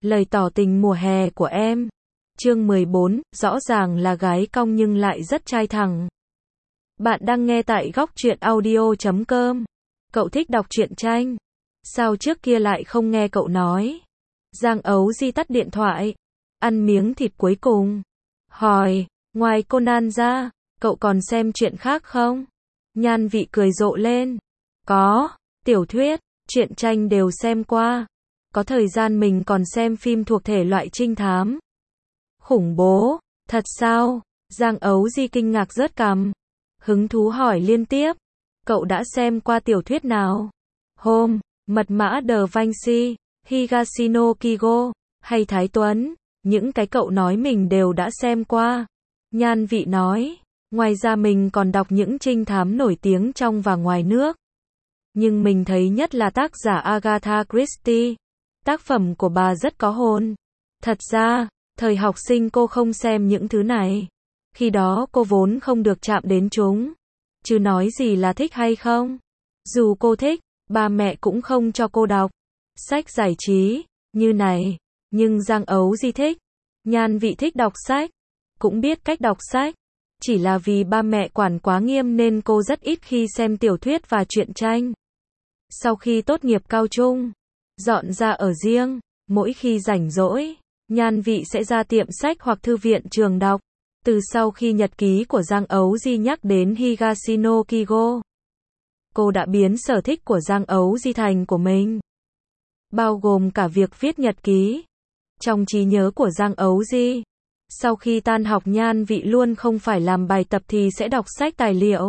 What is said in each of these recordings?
Lời tỏ tình mùa hè của em. Chương 14, rõ ràng là gái cong nhưng lại rất trai thẳng. Bạn đang nghe tại góc truyện audio.com. Cậu thích đọc truyện tranh. Sao trước kia lại không nghe cậu nói? Giang Ấu Di tắt điện thoại. Ăn miếng thịt cuối cùng. Hỏi, ngoài Conan ra, cậu còn xem truyện khác không? Nhan Vị cười rộ lên. Có, tiểu thuyết, truyện tranh đều xem qua. Có thời gian mình còn xem phim thuộc thể loại trinh thám. Khủng bố, thật sao? Giang Ấu Di kinh ngạc rớt cằm. Hứng thú hỏi liên tiếp. Cậu đã xem qua tiểu thuyết nào? Hôm, Mật mã Da Vinci, Higashino Kigo, hay Thái Tuấn, những cái cậu nói mình đều đã xem qua. Nhan Vị nói, ngoài ra mình còn đọc những trinh thám nổi tiếng trong và ngoài nước. Nhưng mình thấy nhất là tác giả Agatha Christie. Tác phẩm của bà rất có hồn. Thật ra, thời học sinh cô không xem những thứ này. Khi đó cô vốn không được chạm đến chúng. Chứ nói gì là thích hay không. Dù cô thích, ba mẹ cũng không cho cô đọc sách giải trí như này. Nhưng Giang Ấu Di thích. Nhan Vị thích đọc sách. Cũng biết cách đọc sách. Chỉ là vì ba mẹ quản quá nghiêm nên cô rất ít khi xem tiểu thuyết và truyện tranh. Sau khi tốt nghiệp cao trung, dọn ra ở riêng, mỗi khi rảnh rỗi, Nhan Vị sẽ ra tiệm sách hoặc thư viện trường đọc. Từ sau khi nhật ký của Giang Ấu Di nhắc đến Higashino Kigo, cô đã biến sở thích của Giang Ấu Di thành của mình. Bao gồm cả việc viết nhật ký. Trong trí nhớ của Giang Ấu Di, sau khi tan học Nhan Vị luôn không phải làm bài tập thì sẽ đọc sách tài liệu.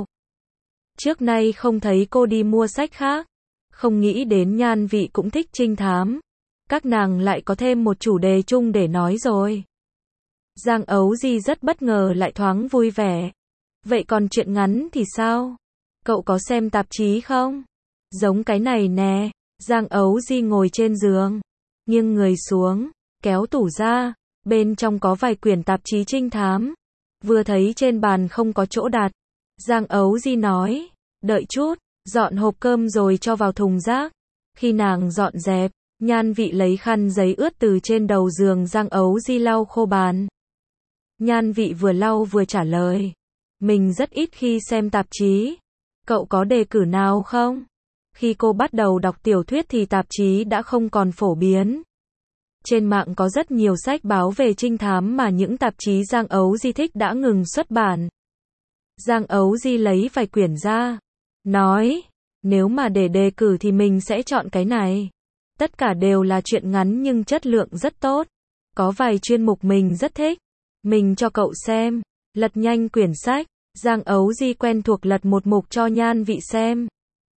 Trước nay không thấy cô đi mua sách khác. Không nghĩ đến Nhan Vị cũng thích trinh thám. Các nàng lại có thêm một chủ đề chung để nói rồi. Giang Ấu Di rất bất ngờ lại thoáng vui vẻ. Vậy còn truyện ngắn thì sao? Cậu có xem tạp chí không? Giống cái này nè. Giang Ấu Di ngồi trên giường, nghiêng người xuống, kéo tủ ra. Bên trong có vài quyển tạp chí trinh thám. Vừa thấy trên bàn không có chỗ đặt, Giang Ấu Di nói, đợi chút, dọn hộp cơm rồi cho vào thùng rác. Khi nàng dọn dẹp, Nhan Vị lấy khăn giấy ướt từ trên đầu giường Giang Ấu Di lau khô bàn. Nhan Vị vừa lau vừa trả lời, mình rất ít khi xem tạp chí. Cậu có đề cử nào không? Khi cô bắt đầu đọc tiểu thuyết thì tạp chí đã không còn phổ biến. Trên mạng có rất nhiều sách báo về trinh thám mà những tạp chí Giang Ấu Di thích đã ngừng xuất bản. Giang Ấu Di lấy vài quyển ra, nói, nếu mà để đề cử thì mình sẽ chọn cái này. Tất cả đều là truyện ngắn nhưng chất lượng rất tốt. Có vài chuyên mục mình rất thích. Mình cho cậu xem. Lật nhanh quyển sách. Giang Ấu Di quen thuộc lật một mục cho Nhan Vị xem.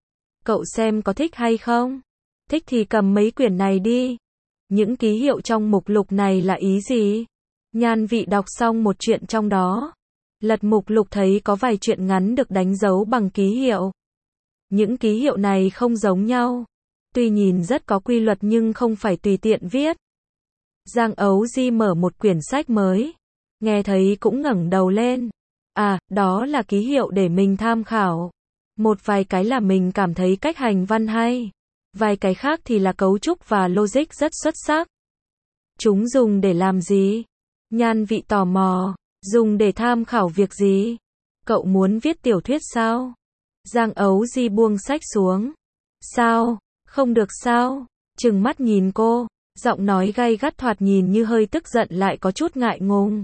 Cậu xem có thích hay không? Thích thì cầm mấy quyển này đi. Những ký hiệu trong mục lục này là ý gì? Nhan Vị đọc xong một truyện trong đó. Lật mục lục thấy có vài truyện ngắn được đánh dấu bằng ký hiệu. Những ký hiệu này không giống nhau. Tuy nhìn rất có quy luật nhưng không phải tùy tiện viết. Giang Ấu Di mở một quyển sách mới. Nghe thấy cũng ngẩng đầu lên. À, đó là ký hiệu để mình tham khảo. Một vài cái là mình cảm thấy cách hành văn hay. Vài cái khác thì là cấu trúc và logic rất xuất sắc. Chúng dùng để làm gì? Nhan Vị tò mò. Dùng để tham khảo việc gì? Cậu muốn viết tiểu thuyết sao? Giang Ấu Di buông sách xuống. Sao? Không được sao? Trừng mắt nhìn cô. Giọng nói gay gắt thoạt nhìn như hơi tức giận lại có chút ngại ngùng.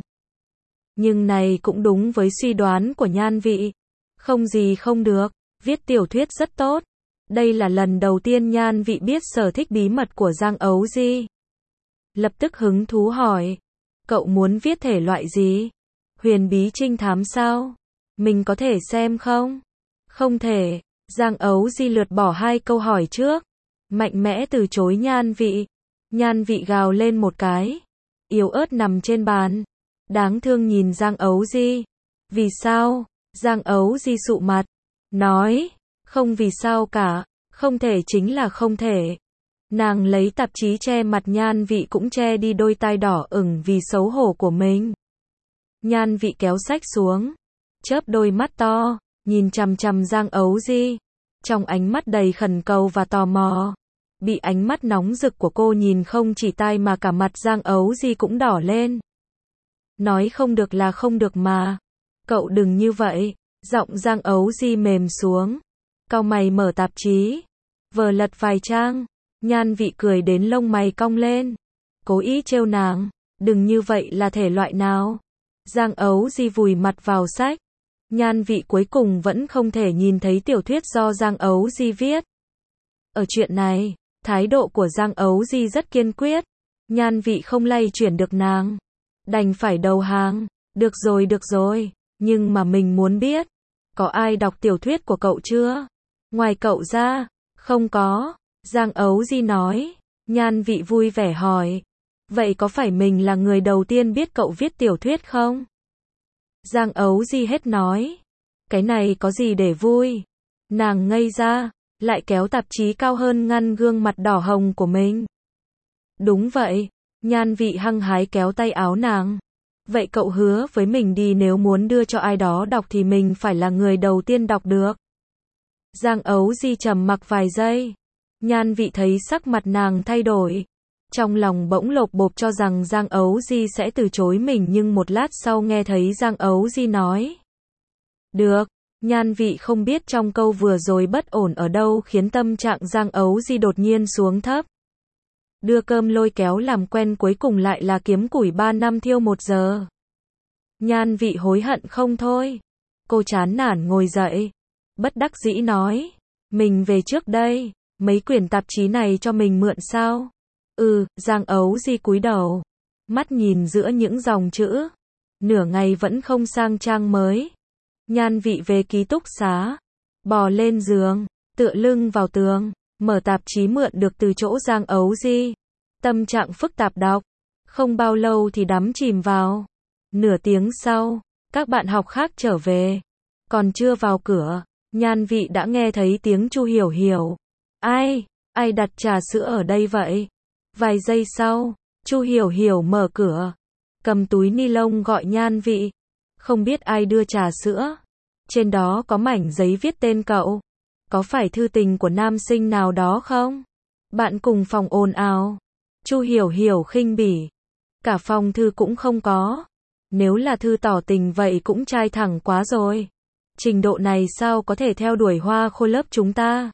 Nhưng này cũng đúng với suy đoán của Nhan Vị. Không gì không được. Viết tiểu thuyết rất tốt. Đây là lần đầu tiên Nhan Vị biết sở thích bí mật của Giang Ấu Di. Lập tức hứng thú hỏi. Cậu muốn viết thể loại gì? Huyền bí trinh thám sao? Mình có thể xem không? Không thể. Giang Ấu Di lượt bỏ hai câu hỏi trước. Mạnh mẽ từ chối Nhan Vị. Nhan Vị gào lên một cái. Yếu ớt nằm trên bàn. Đáng thương nhìn Giang Ấu Di. Vì sao? Giang Ấu Di sụ mặt. Nói. Không vì sao cả. Không thể chính là không thể. Nàng lấy tạp chí che mặt Nhan Vị cũng che đi đôi tai đỏ ửng vì xấu hổ của mình. Nhan Vị kéo sách xuống. Chớp đôi mắt to. Nhìn chằm chằm Giang Ấu Di. Trong ánh mắt đầy khẩn cầu và tò mò. Bị ánh mắt nóng rực của cô nhìn không chỉ tai mà cả mặt Giang Ấu Di cũng đỏ lên. Nói không được là không được mà. Cậu đừng như vậy. Giọng Giang Ấu Di mềm xuống. Cau mày mở tạp chí. Vờ lật vài trang. Nhan Vị cười đến lông mày cong lên. Cố ý trêu nàng. Đừng như vậy là thể loại nào? Giang Ấu Di vùi mặt vào sách. Nhan Vị cuối cùng vẫn không thể nhìn thấy tiểu thuyết do Giang Ấu Di viết. Ở chuyện này, thái độ của Giang Ấu Di rất kiên quyết. Nhan Vị không lay chuyển được nàng. Đành phải đầu hàng. Được rồi. Nhưng mà mình muốn biết. Có ai đọc tiểu thuyết của cậu chưa? Ngoài cậu ra, không có. Giang Ấu Di nói. Nhan Vị vui vẻ hỏi. Vậy có phải mình là người đầu tiên biết cậu viết tiểu thuyết không? Giang Ấu Di hết nói. Cái này có gì để vui? Nàng ngây ra, lại kéo tạp chí cao hơn ngăn gương mặt đỏ hồng của mình. Đúng vậy. Nhan Vị hăng hái kéo tay áo nàng. Vậy cậu hứa với mình đi, nếu muốn đưa cho ai đó đọc thì mình phải là người đầu tiên đọc được. Giang Ấu Di trầm mặc vài giây. Nhan Vị thấy sắc mặt nàng thay đổi. Trong lòng bỗng lột bột cho rằng Giang Ấu Di sẽ từ chối mình, nhưng một lát sau nghe thấy Giang Ấu Di nói. Được. Nhan Vị không biết trong câu vừa rồi bất ổn ở đâu khiến tâm trạng Giang Ấu Di đột nhiên xuống thấp. Đưa cơm lôi kéo làm quen cuối cùng lại là kiếm củi 3 năm thiêu 1 giờ. Nhan Vị hối hận không thôi. Cô chán nản ngồi dậy. Bất đắc dĩ nói. Mình về trước đây. Mấy quyển tạp chí này cho mình mượn sao? Giang Ấu Di cúi đầu. Mắt nhìn giữa những dòng chữ. Nửa ngày vẫn không sang trang mới. Nhan Vị về ký túc xá. Bò lên giường. Tựa lưng vào tường. Mở tạp chí mượn được từ chỗ Giang Ấu Di. Tâm trạng phức tạp đọc. Không bao lâu thì đắm chìm vào. Nửa tiếng sau, các bạn học khác trở về. Còn chưa vào cửa, Nhan Vị đã nghe thấy tiếng Chu Hiểu Hiểu. Ai đặt trà sữa ở đây vậy? Vài giây sau, Chu Hiểu Hiểu mở cửa. Cầm túi ni lông gọi Nhan Vị. Không biết ai đưa trà sữa. Trên đó có mảnh giấy viết tên cậu. Có phải thư tình của nam sinh nào đó không? Bạn cùng phòng ồn ào. Chu Hiểu Hiểu khinh bỉ. Cả phòng thư cũng không có. Nếu là thư tỏ tình vậy cũng trai thẳng quá rồi. Trình độ này sao có thể theo đuổi hoa khôi lớp chúng ta?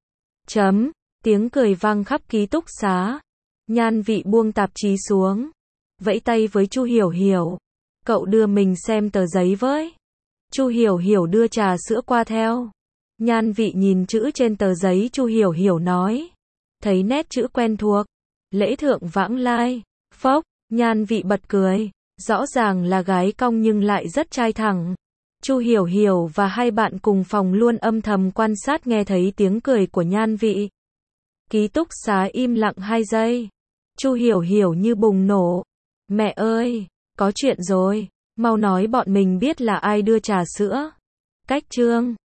Tiếng cười vang khắp ký túc xá. Nhan Vị buông tạp chí xuống. Vẫy tay với Chu Hiểu Hiểu. Cậu đưa mình xem tờ giấy với. Chu Hiểu Hiểu đưa trà sữa qua theo. Nhan Vị nhìn chữ trên tờ giấy Chu Hiểu Hiểu nói. Thấy nét chữ quen thuộc. Lễ thượng vãng lai. Phốc, Nhan Vị bật cười. Rõ ràng là gái cong nhưng lại rất trai thẳng. Chu Hiểu Hiểu và hai bạn cùng phòng luôn âm thầm quan sát nghe thấy tiếng cười của Nhan Vị. Ký túc xá im lặng 2 giây. Chu Hiểu Hiểu như bùng nổ. Mẹ ơi, có chuyện rồi. Mau nói bọn mình biết là ai đưa trà sữa. Cách chương